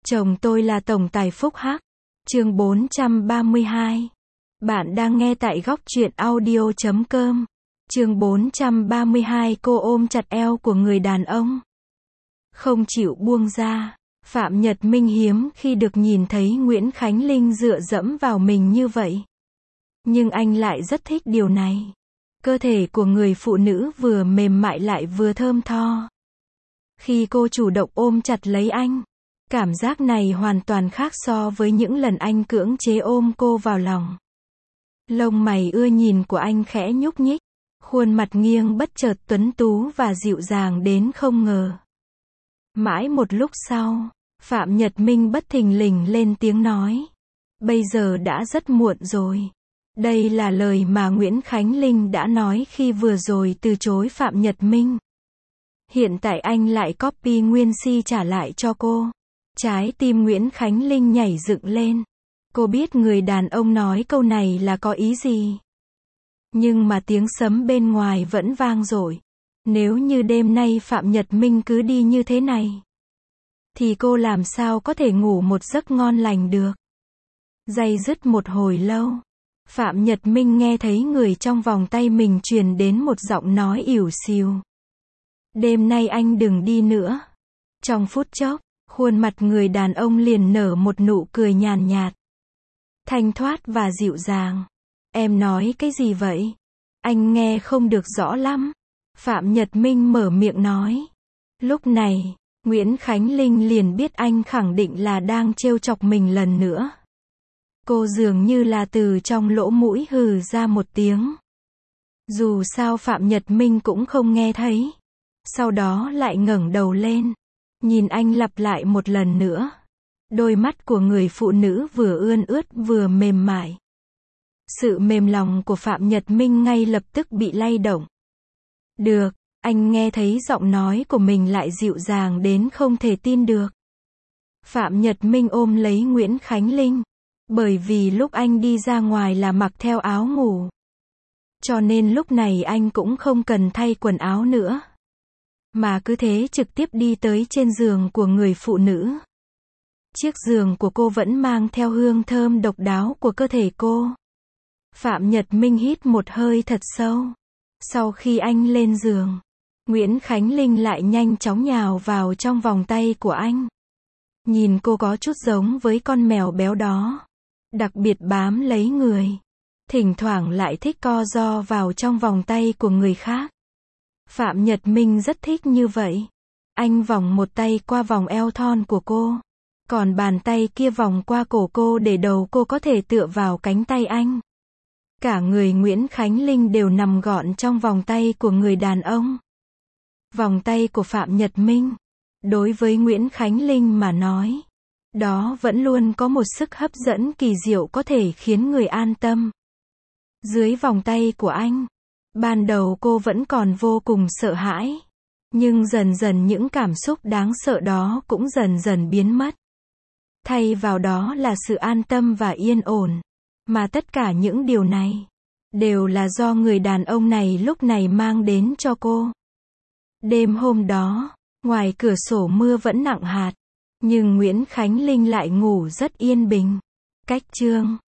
Chồng tôi là tổng tài phúc hắc. Chương 432. Bạn đang nghe tại góc truyện audio.com. Chương 432. Cô ôm chặt eo của người đàn ông, không chịu buông ra. Phạm Nhật Minh hiếm khi được nhìn thấy Nguyễn Khánh Linh dựa dẫm vào mình như vậy. Nhưng anh lại rất thích điều này. Cơ thể của người phụ nữ vừa mềm mại lại vừa thơm tho. Khi cô chủ động ôm chặt lấy anh, cảm giác này hoàn toàn khác so với những lần anh cưỡng chế ôm cô vào lòng. Lông mày ưa nhìn của anh khẽ nhúc nhích, khuôn mặt nghiêng bất chợt tuấn tú và dịu dàng đến không ngờ. Mãi một lúc sau, Phạm Nhật Minh bất thình lình lên tiếng nói. Bây giờ đã rất muộn rồi. Đây là lời mà Nguyễn Khánh Linh đã nói khi vừa rồi từ chối Phạm Nhật Minh. Hiện tại anh lại copy nguyên si trả lại cho cô. Trái tim Nguyễn Khánh Linh nhảy dựng lên. Cô biết người đàn ông nói câu này là có ý gì. Nhưng mà tiếng sấm bên ngoài vẫn vang dội. Nếu như đêm nay Phạm Nhật Minh cứ đi như thế này, thì cô làm sao có thể ngủ một giấc ngon lành được. Day dứt một hồi lâu, Phạm Nhật Minh nghe thấy người trong vòng tay mình truyền đến một giọng nói ỉu xìu. Đêm nay anh đừng đi nữa. Trong phút chốc, khuôn mặt người đàn ông liền nở một nụ cười nhàn nhạt, thanh thoát và dịu dàng. Em nói cái gì vậy? Anh nghe không được rõ lắm. Phạm Nhật Minh mở miệng nói. Lúc này, Nguyễn Khánh Linh liền biết anh khẳng định là đang trêu chọc mình lần nữa. Cô dường như là từ trong lỗ mũi hừ ra một tiếng. Dù sao Phạm Nhật Minh cũng không nghe thấy. Sau đó lại ngẩng đầu lên, nhìn anh lặp lại một lần nữa. Đôi mắt của người phụ nữ vừa ươn ướt vừa mềm mại. Sự mềm lòng của Phạm Nhật Minh ngay lập tức bị lay động. Được, anh nghe thấy giọng nói của mình lại dịu dàng đến không thể tin được. Phạm Nhật Minh ôm lấy Nguyễn Khánh Linh. Bởi vì lúc anh đi ra ngoài là mặc theo áo ngủ. Cho nên lúc này anh cũng không cần thay quần áo nữa. Mà cứ thế trực tiếp đi tới trên giường của người phụ nữ. Chiếc giường của cô vẫn mang theo hương thơm độc đáo của cơ thể cô. Phạm Nhật Minh hít một hơi thật sâu. Sau khi anh lên giường, Nguyễn Khánh Linh lại nhanh chóng nhào vào trong vòng tay của anh. Nhìn cô có chút giống với con mèo béo đó. Đặc biệt bám lấy người. Thỉnh thoảng lại thích co ro vào trong vòng tay của người khác. Phạm Nhật Minh rất thích như vậy. Anh vòng một tay qua vòng eo thon của cô. Còn bàn tay kia vòng qua cổ cô để đầu cô có thể tựa vào cánh tay anh. Cả người Nguyễn Khánh Linh đều nằm gọn trong vòng tay của người đàn ông. Vòng tay của Phạm Nhật Minh, đối với Nguyễn Khánh Linh mà nói, đó vẫn luôn có một sức hấp dẫn kỳ diệu có thể khiến người an tâm. Dưới vòng tay của anh, ban đầu cô vẫn còn vô cùng sợ hãi. Nhưng dần dần những cảm xúc đáng sợ đó cũng dần dần biến mất. Thay vào đó là sự an tâm và yên ổn. Mà tất cả những điều này, đều là do người đàn ông này lúc này mang đến cho cô. Đêm hôm đó, ngoài cửa sổ mưa vẫn nặng hạt. Nhưng Nguyễn Khánh Linh lại ngủ rất yên bình. Cách chương